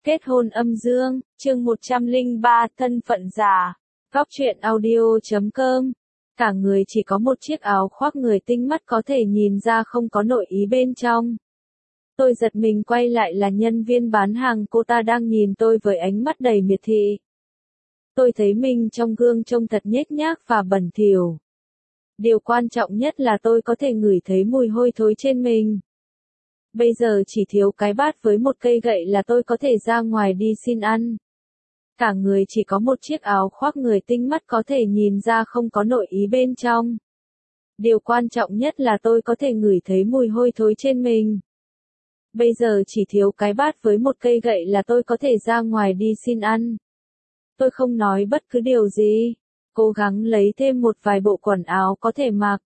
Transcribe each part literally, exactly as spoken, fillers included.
Kết hôn âm dương, chương một trăm lẻ ba, thân phận giả. Góc truyện audio chấm com. Cả người chỉ có một chiếc áo khoác, người tinh mắt có thể nhìn ra không có nội ý bên trong. Tôi giật mình quay lại là nhân viên bán hàng, cô ta đang nhìn tôi với ánh mắt đầy miệt thị. Tôi thấy mình trong gương trông thật nhếch nhác và bẩn thỉu. Điều quan trọng nhất là tôi có thể ngửi thấy mùi hôi thối trên mình. Bây giờ chỉ thiếu cái bát với một cây gậy là tôi có thể ra ngoài đi xin ăn. Cả người chỉ có một chiếc áo khoác, người tinh mắt có thể nhìn ra không có nội ý bên trong. Điều quan trọng nhất là tôi có thể ngửi thấy mùi hôi thối trên mình. Bây giờ chỉ thiếu cái bát với một cây gậy là tôi có thể ra ngoài đi xin ăn. Tôi không nói bất cứ điều gì, cố gắng lấy thêm một vài bộ quần áo có thể mặc.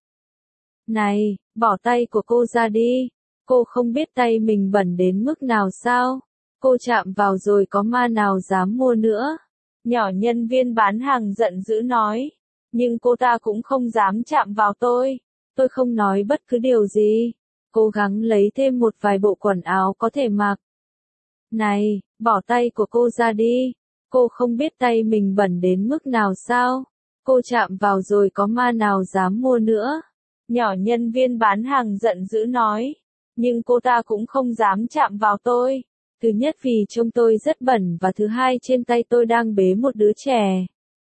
Này, bỏ tay của cô ra đi. Cô không biết tay mình bẩn đến mức nào sao? Cô chạm vào rồi có ma nào dám mua nữa? Nhỏ nhân viên bán hàng giận dữ nói. Nhưng cô ta cũng không dám chạm vào tôi. Tôi không nói bất cứ điều gì. Cố gắng lấy thêm một vài bộ quần áo có thể mặc. Này, bỏ tay của cô ra đi. Cô không biết tay mình bẩn đến mức nào sao? Cô chạm vào rồi có ma nào dám mua nữa? Nhỏ nhân viên bán hàng giận dữ nói. Nhưng cô ta cũng không dám chạm vào tôi. Thứ nhất vì trông tôi rất bẩn và thứ hai trên tay tôi đang bế một đứa trẻ.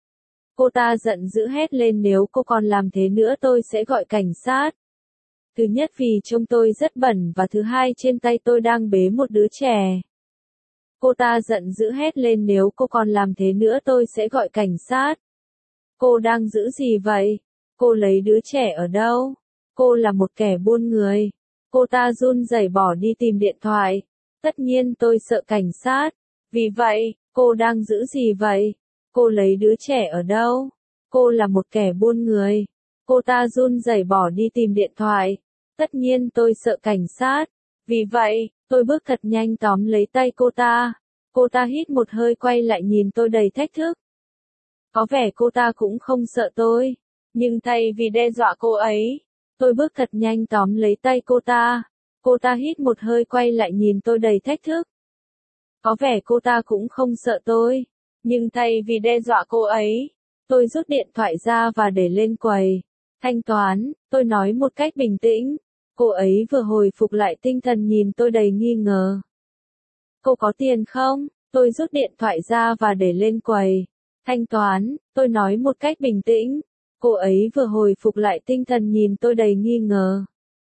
Cô ta giận dữ hét lên, nếu cô còn làm thế nữa tôi sẽ gọi cảnh sát. Thứ nhất vì trông tôi rất bẩn và thứ hai trên tay tôi đang bế một đứa trẻ. Cô ta giận dữ hét lên, nếu cô còn làm thế nữa tôi sẽ gọi cảnh sát. Cô đang giữ gì vậy? Cô lấy đứa trẻ ở đâu? Cô là một kẻ buôn người. Cô ta run rẩy bỏ đi tìm điện thoại. Tất nhiên tôi sợ cảnh sát. Vì vậy, cô đang giữ gì vậy? Cô lấy đứa trẻ ở đâu? Cô là một kẻ buôn người. Cô ta run rẩy bỏ đi tìm điện thoại. Tất nhiên tôi sợ cảnh sát. Vì vậy, tôi bước thật nhanh tóm lấy tay cô ta. Cô ta hít một hơi quay lại nhìn tôi đầy thách thức. Có vẻ cô ta cũng không sợ tôi. Nhưng thay vì đe dọa cô ấy, tôi bước thật nhanh tóm lấy tay cô ta. Cô ta hít một hơi quay lại nhìn tôi đầy thách thức. Có vẻ cô ta cũng không sợ tôi. Nhưng thay vì đe dọa cô ấy, tôi rút điện thoại ra và để lên quầy thanh toán. Tôi nói một cách bình tĩnh. Cô ấy vừa hồi phục lại tinh thần nhìn tôi đầy nghi ngờ. Cô có tiền không? Tôi rút điện thoại ra và để lên quầy thanh toán. Tôi nói một cách bình tĩnh. Cô ấy vừa hồi phục lại tinh thần nhìn tôi đầy nghi ngờ.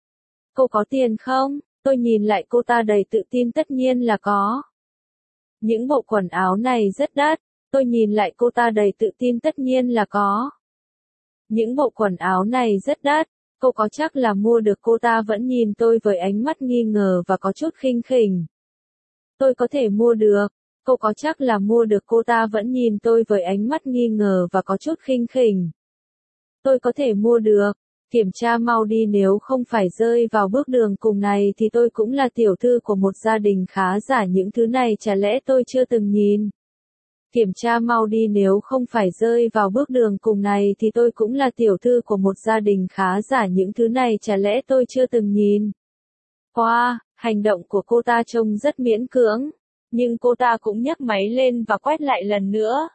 Cô có tiền không? Tôi nhìn lại cô ta đầy tự tin, tất nhiên là có. Những bộ quần áo này rất đắt. Tôi nhìn lại cô ta đầy tự tin, tất nhiên là có. Những bộ quần áo này rất đắt. Cô có chắc là mua được? Cô ta vẫn nhìn tôi với ánh mắt nghi ngờ và có chút khinh khỉnh. Tôi có thể mua được. Cô có chắc là mua được? Cô ta vẫn nhìn tôi với ánh mắt nghi ngờ và có chút khinh khỉnh. Tôi có thể mua được. Kiểm tra mau đi, nếu không phải rơi vào bước đường cùng này thì tôi cũng là tiểu thư của một gia đình khá giả, những thứ này chả lẽ tôi chưa từng nhìn. Kiểm tra mau đi, nếu không phải rơi vào bước đường cùng này thì tôi cũng là tiểu thư của một gia đình khá giả, những thứ này chả lẽ tôi chưa từng nhìn. Wow, hành động của cô ta trông rất miễn cưỡng. Nhưng cô ta cũng nhấc máy lên và quét lại lần nữa.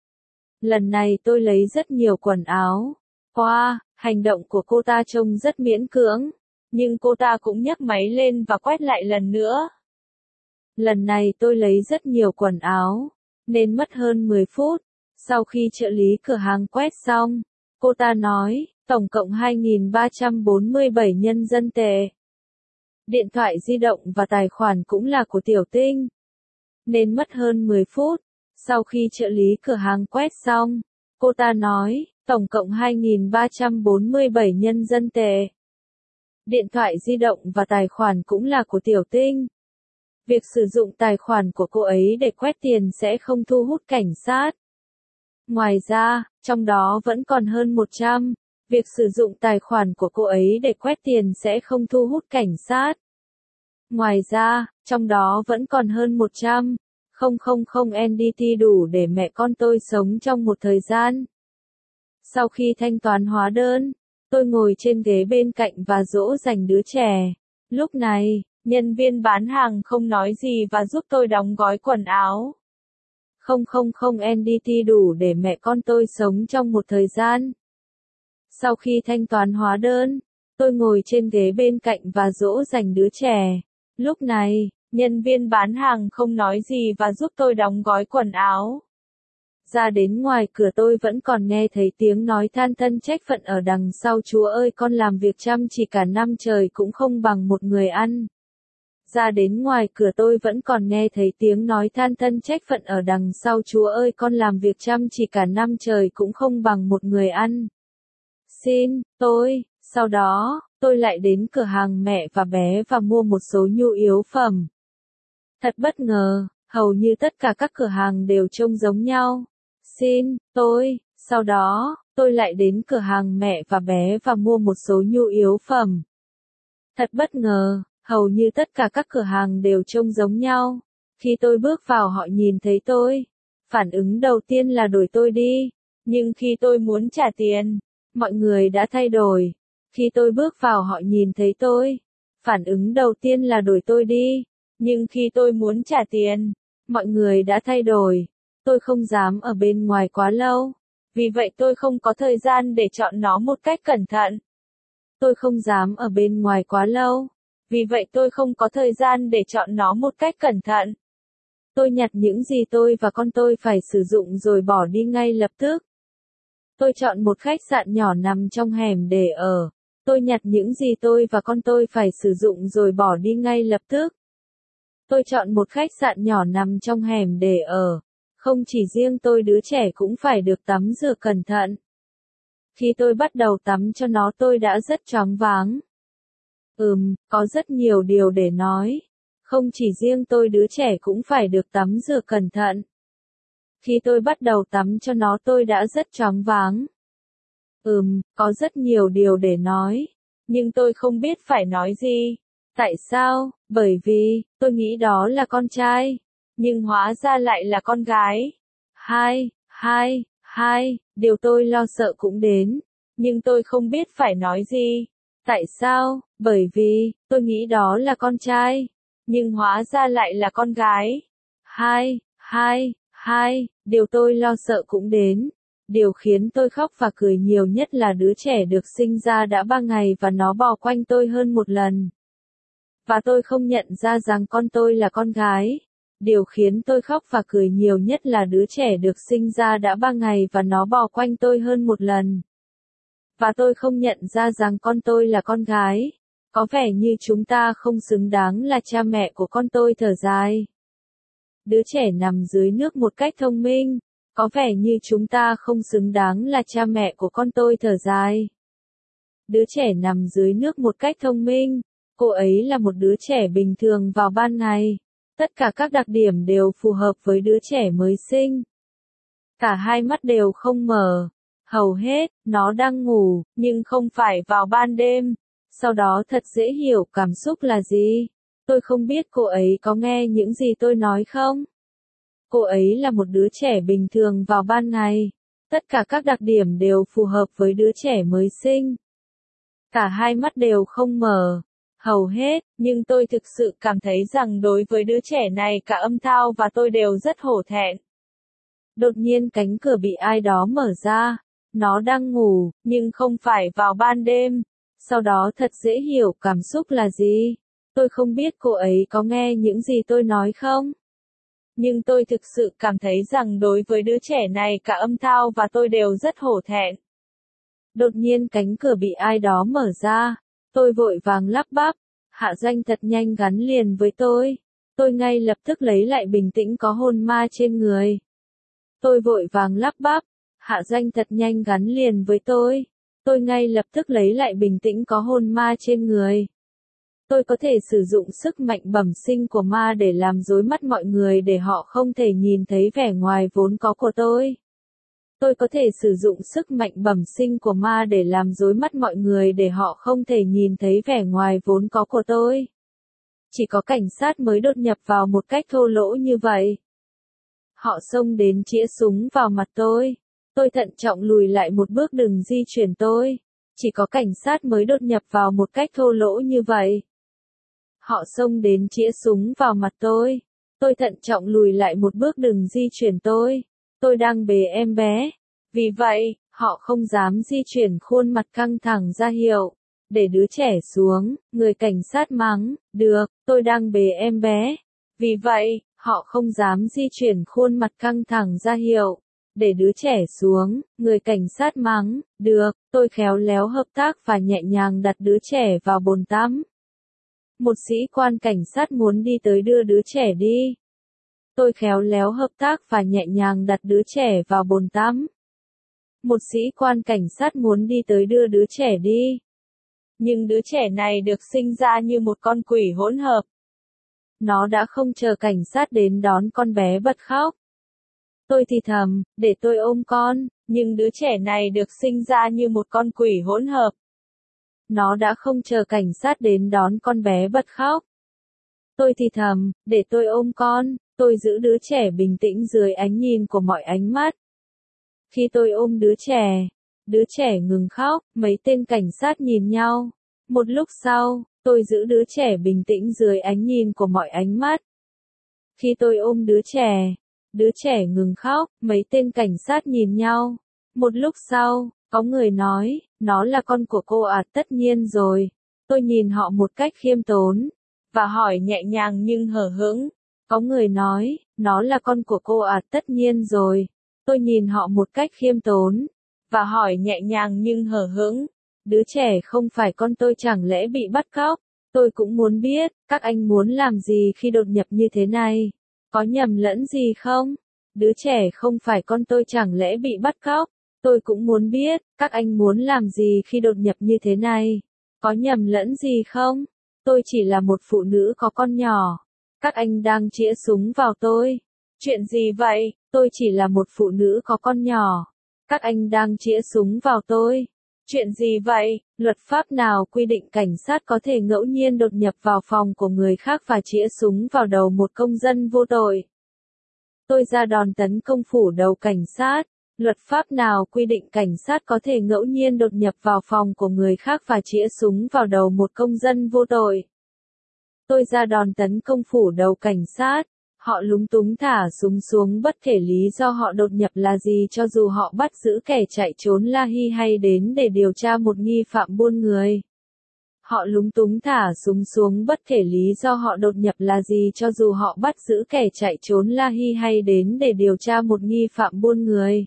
Lần này tôi lấy rất nhiều quần áo. Wow, hành động của cô ta trông rất miễn cưỡng. Nhưng cô ta cũng nhấc máy lên và quét lại lần nữa. Lần này tôi lấy rất nhiều quần áo. Nên mất hơn mười phút. Sau khi trợ lý cửa hàng quét xong, cô ta nói, tổng cộng hai nghìn ba trăm bốn mươi bảy nhân dân tệ. Điện thoại di động và tài khoản cũng là của Tiểu Tinh. Nên mất hơn mười phút. Sau khi trợ lý cửa hàng quét xong, cô ta nói, tổng cộng hai nghìn ba trăm bốn mươi bảy nhân dân tệ. Điện thoại di động và tài khoản cũng là của Tiểu Tinh. Việc sử dụng tài khoản của cô ấy để quét tiền sẽ không thu hút cảnh sát. Ngoài ra, trong đó vẫn còn hơn một trăm. Việc sử dụng tài khoản của cô ấy để quét tiền sẽ không thu hút cảnh sát. Ngoài ra, trong đó vẫn còn hơn một trăm. Không không không en đê tê đủ để mẹ con tôi sống trong một thời gian. Sau khi thanh toán hóa đơn, tôi ngồi trên ghế bên cạnh và dỗ dành đứa trẻ. Lúc này, Nhân viên bán hàng không nói gì và giúp tôi đóng gói quần áo. Không không không en đê tê đủ để mẹ con tôi sống trong một thời gian. Sau khi thanh toán hóa đơn, tôi ngồi trên ghế bên cạnh và dỗ dành đứa trẻ. Lúc này, nhân viên bán hàng không nói gì và giúp tôi đóng gói quần áo. Ra đến ngoài cửa tôi vẫn còn nghe thấy tiếng nói than thân trách phận ở đằng sau. Chúa ơi, con làm việc chăm chỉ cả năm trời cũng không bằng một người ăn. Ra đến ngoài cửa tôi vẫn còn nghe thấy tiếng nói than thân trách phận ở đằng sau. Chúa ơi, con làm việc chăm chỉ cả năm trời cũng không bằng một người ăn. Xin, tôi, sau đó, tôi lại đến cửa hàng mẹ và bé và mua một số nhu yếu phẩm. Thật bất ngờ, hầu như tất cả các cửa hàng đều trông giống nhau. Xin, tôi, sau đó, tôi lại đến cửa hàng mẹ và bé và mua một số nhu yếu phẩm. Thật bất ngờ, hầu như tất cả các cửa hàng đều trông giống nhau. Khi tôi bước vào họ nhìn thấy tôi. Phản ứng đầu tiên là đuổi tôi đi. Nhưng khi tôi muốn trả tiền, mọi người đã thay đổi. Khi tôi bước vào họ nhìn thấy tôi. Phản ứng đầu tiên là đuổi tôi đi. Nhưng khi tôi muốn trả tiền, mọi người đã thay đổi. Tôi không dám ở bên ngoài quá lâu. Vì vậy tôi không có thời gian để chọn nó một cách cẩn thận. Tôi không dám ở bên ngoài quá lâu. Vì vậy tôi không có thời gian để chọn nó một cách cẩn thận. Tôi nhặt những gì tôi và con tôi phải sử dụng rồi bỏ đi ngay lập tức. Tôi chọn một khách sạn nhỏ nằm trong hẻm để ở. Tôi nhặt những gì tôi và con tôi phải sử dụng rồi bỏ đi ngay lập tức. Tôi chọn một khách sạn nhỏ nằm trong hẻm để ở. Không chỉ riêng tôi, đứa trẻ cũng phải được tắm rửa cẩn thận. Khi tôi bắt đầu tắm cho nó tôi đã rất choáng váng. Ừm, có rất nhiều điều để nói. Không chỉ riêng tôi, đứa trẻ cũng phải được tắm rửa cẩn thận. Khi tôi bắt đầu tắm cho nó tôi đã rất choáng váng. Ừm, có rất nhiều điều để nói. Nhưng tôi không biết phải nói gì. Tại sao? Bởi vì, tôi nghĩ đó là con trai. Nhưng hóa ra lại là con gái. Hai, hai, hai, điều tôi lo sợ cũng đến. Nhưng tôi không biết phải nói gì. Tại sao? Bởi vì, tôi nghĩ đó là con trai. Nhưng hóa ra lại là con gái. Hai, hai, hai, điều tôi lo sợ cũng đến. Điều khiến tôi khóc và cười nhiều nhất là đứa trẻ được sinh ra đã ba ngày và nó bò quanh tôi hơn một lần. Và tôi không nhận ra rằng con tôi là con gái. Điều khiến tôi khóc và cười nhiều nhất là đứa trẻ được sinh ra đã ba ngày và nó bò quanh tôi hơn một lần. Và tôi không nhận ra rằng con tôi là con gái. Có vẻ như chúng ta không xứng đáng là cha mẹ của con tôi, thở dài. Đứa trẻ nằm dưới nước một cách thông minh. Có vẻ như chúng ta không xứng đáng là cha mẹ của con tôi, thở dài. Đứa trẻ nằm dưới nước một cách thông minh. Cô ấy là một đứa trẻ bình thường vào ban ngày. Tất cả các đặc điểm đều phù hợp với đứa trẻ mới sinh. Cả hai mắt đều không mở. Hầu hết, nó đang ngủ, nhưng không phải vào ban đêm. Sau đó thật dễ hiểu cảm xúc là gì. Tôi không biết cô ấy có nghe những gì tôi nói không? Cô ấy là một đứa trẻ bình thường vào ban ngày. Tất cả các đặc điểm đều phù hợp với đứa trẻ mới sinh. Cả hai mắt đều không mở. Hầu hết, nhưng tôi thực sự cảm thấy rằng đối với đứa trẻ này cả âm thao và tôi đều rất hổ thẹn. Đột nhiên cánh cửa bị ai đó mở ra. Nó đang ngủ, nhưng không phải vào ban đêm. Sau đó thật dễ hiểu cảm xúc là gì. Tôi không biết cô ấy có nghe những gì tôi nói không? Nhưng tôi thực sự cảm thấy rằng đối với đứa trẻ này cả âm thao và tôi đều rất hổ thẹn. Đột nhiên cánh cửa bị ai đó mở ra. Tôi vội vàng lắp bắp. Hạ Doanh thật nhanh gắn liền với tôi. Tôi ngay lập tức lấy lại bình tĩnh có hồn ma trên người. Tôi vội vàng lắp bắp. Hạ Doanh thật nhanh gắn liền với tôi. Tôi ngay lập tức lấy lại bình tĩnh có hồn ma trên người. Tôi có thể sử dụng sức mạnh bẩm sinh của ma để làm rối mắt mọi người để họ không thể nhìn thấy vẻ ngoài vốn có của tôi. Tôi có thể sử dụng sức mạnh bẩm sinh của ma để làm rối mắt mọi người để họ không thể nhìn thấy vẻ ngoài vốn có của tôi. Chỉ có cảnh sát mới đột nhập vào một cách thô lỗ như vậy. Họ xông đến chĩa súng vào mặt tôi. Tôi thận trọng lùi lại một bước, đừng di chuyển tôi. Chỉ có cảnh sát mới đột nhập vào một cách thô lỗ như vậy. Họ xông đến chĩa súng vào mặt tôi. Tôi thận trọng lùi lại một bước, đừng di chuyển tôi. Tôi đang bế em bé. Vì vậy, họ không dám di chuyển, khuôn mặt căng thẳng ra hiệu để đứa trẻ xuống. Người cảnh sát mắng, được, tôi đang bế em bé. Vì vậy, họ không dám di chuyển, khuôn mặt căng thẳng ra hiệu để đứa trẻ xuống. Người cảnh sát mắng, được, tôi khéo léo hợp tác và nhẹ nhàng đặt đứa trẻ vào bồn tắm. Một sĩ quan cảnh sát muốn đi tới đưa đứa trẻ đi. Tôi khéo léo hợp tác và nhẹ nhàng đặt đứa trẻ vào bồn tắm. Một sĩ quan cảnh sát muốn đi tới đưa đứa trẻ đi. Nhưng đứa trẻ này được sinh ra như một con quỷ hỗn hợp. Nó đã không chờ cảnh sát đến đón, con bé bật khóc. Tôi thì thầm, để tôi ôm con, nhưng đứa trẻ này được sinh ra như một con quỷ hỗn hợp. Nó đã không chờ cảnh sát đến đón, con bé bật khóc. Tôi thì thầm, để tôi ôm con, tôi giữ đứa trẻ bình tĩnh dưới ánh nhìn của mọi ánh mắt. Khi tôi ôm đứa trẻ, đứa trẻ ngừng khóc, mấy tên cảnh sát nhìn nhau. Một lúc sau, tôi giữ đứa trẻ bình tĩnh dưới ánh nhìn của mọi ánh mắt. Khi tôi ôm đứa trẻ, đứa trẻ ngừng khóc, mấy tên cảnh sát nhìn nhau. Một lúc sau, có người nói, nó là con của cô à? Tất nhiên rồi. Tôi nhìn họ một cách khiêm tốn và hỏi nhẹ nhàng nhưng hờ hững. Có người nói, nó là con của cô à? Tất nhiên rồi. Tôi nhìn họ một cách khiêm tốn và hỏi nhẹ nhàng nhưng hờ hững. Đứa trẻ không phải con tôi, chẳng lẽ bị bắt cóc? Tôi cũng muốn biết, các anh muốn làm gì khi đột nhập như thế này? Có nhầm lẫn gì không? Đứa trẻ không phải con tôi, chẳng lẽ bị bắt cóc? Tôi cũng muốn biết, các anh muốn làm gì khi đột nhập như thế này? Có nhầm lẫn gì không? Tôi chỉ là một phụ nữ có con nhỏ. Các anh đang chĩa súng vào tôi. Chuyện gì vậy? Tôi chỉ là một phụ nữ có con nhỏ. Các anh đang chĩa súng vào tôi. Chuyện gì vậy? Luật pháp nào quy định cảnh sát có thể ngẫu nhiên đột nhập vào phòng của người khác và chĩa súng vào đầu một công dân vô tội? Tôi ra đòn tấn công phủ đầu cảnh sát. Luật pháp nào quy định cảnh sát có thể ngẫu nhiên đột nhập vào phòng của người khác và chĩa súng vào đầu một công dân vô tội? Tôi ra đòn tấn công phủ đầu cảnh sát. Họ lúng túng thả súng xuống, bất kể lý do họ đột nhập là gì, cho dù họ bắt giữ kẻ chạy trốn La Hi hay đến để điều tra một nghi phạm buôn người. Họ lúng túng thả súng xuống, bất kể lý do họ đột nhập là gì, cho dù họ bắt giữ kẻ chạy trốn La Hi hay đến để điều tra một nghi phạm buôn người.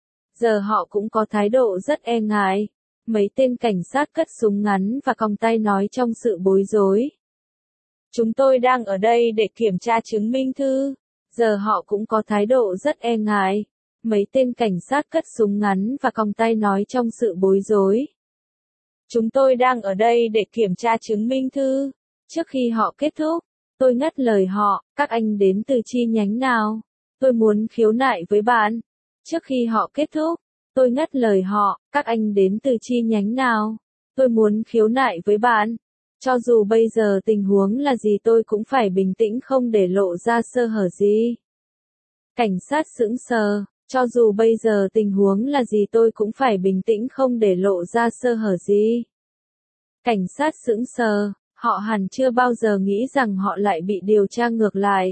Giờ họ cũng có thái độ rất e ngại. Mấy tên cảnh sát cất súng ngắn và còng tay nói trong sự bối rối. Chúng tôi đang ở đây để kiểm tra chứng minh thư. Giờ họ cũng có thái độ rất e ngại. Mấy tên cảnh sát cất súng ngắn và còng tay nói trong sự bối rối. Chúng tôi đang ở đây để kiểm tra chứng minh thư. Trước khi họ kết thúc, tôi ngắt lời họ, các anh đến từ chi nhánh nào? Tôi muốn khiếu nại với bạn. Trước khi họ kết thúc, tôi ngắt lời họ, các anh đến từ chi nhánh nào? Tôi muốn khiếu nại với bạn. Cho dù bây giờ tình huống là gì, tôi cũng phải bình tĩnh, không để lộ ra sơ hở gì. Cảnh sát sững sờ, cho dù bây giờ tình huống là gì, tôi cũng phải bình tĩnh, không để lộ ra sơ hở gì. Cảnh sát sững sờ, họ hẳn chưa bao giờ nghĩ rằng họ lại bị điều tra ngược lại.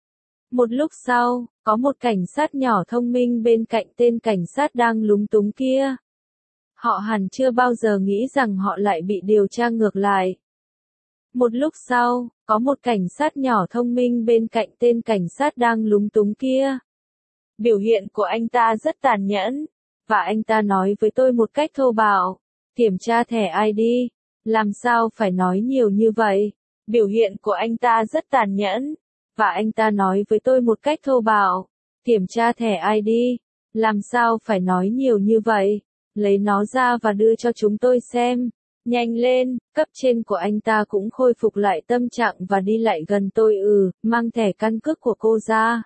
Một lúc sau, có một cảnh sát nhỏ thông minh bên cạnh tên cảnh sát đang lúng túng kia. Họ hẳn chưa bao giờ nghĩ rằng họ lại bị điều tra ngược lại. Một lúc sau, có một cảnh sát nhỏ thông minh bên cạnh tên cảnh sát đang lúng túng kia. Biểu hiện của anh ta rất tàn nhẫn, và anh ta nói với tôi một cách thô bạo, kiểm tra thẻ i đê, làm sao phải nói nhiều như vậy? Biểu hiện của anh ta rất tàn nhẫn, và anh ta nói với tôi một cách thô bạo, kiểm tra thẻ i đê, làm sao phải nói nhiều như vậy? Lấy nó ra và đưa cho chúng tôi xem. Nhanh lên, cấp trên của anh ta cũng khôi phục lại tâm trạng và đi lại gần tôi. Ừ, mang thẻ căn cước của cô ra.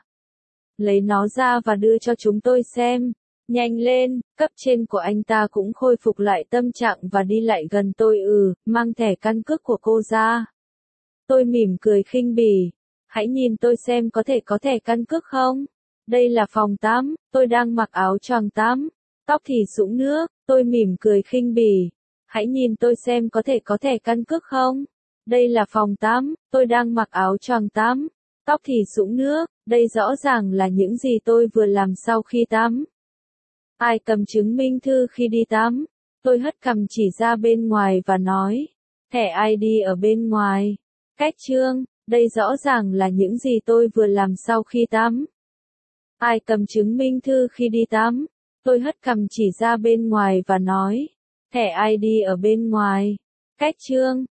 Lấy nó ra và đưa cho chúng tôi xem. Nhanh lên, cấp trên của anh ta cũng khôi phục lại tâm trạng và đi lại gần tôi. Ừ, mang thẻ căn cước của cô ra. Tôi mỉm cười khinh bỉ. Hãy nhìn tôi xem, có thể có thẻ căn cước không? Đây là phòng tắm, tôi đang mặc áo choàng tắm. Tóc thì sũng nước, tôi mỉm cười khinh bỉ. Hãy nhìn tôi xem, có thể có thẻ căn cước không? Đây là phòng tắm, tôi đang mặc áo choàng tắm. Tóc thì sũng nước, đây rõ ràng là những gì tôi vừa làm sau khi tắm. Ai cầm chứng minh thư khi đi tắm? Tôi hất cằm chỉ ra bên ngoài và nói. Thẻ i đê ở bên ngoài. Cách chương, đây rõ ràng là những gì tôi vừa làm sau khi tắm. Ai cầm chứng minh thư khi đi tắm? Tôi hất cằm chỉ ra bên ngoài và nói. Thẻ i đê ở bên ngoài. Cách chương,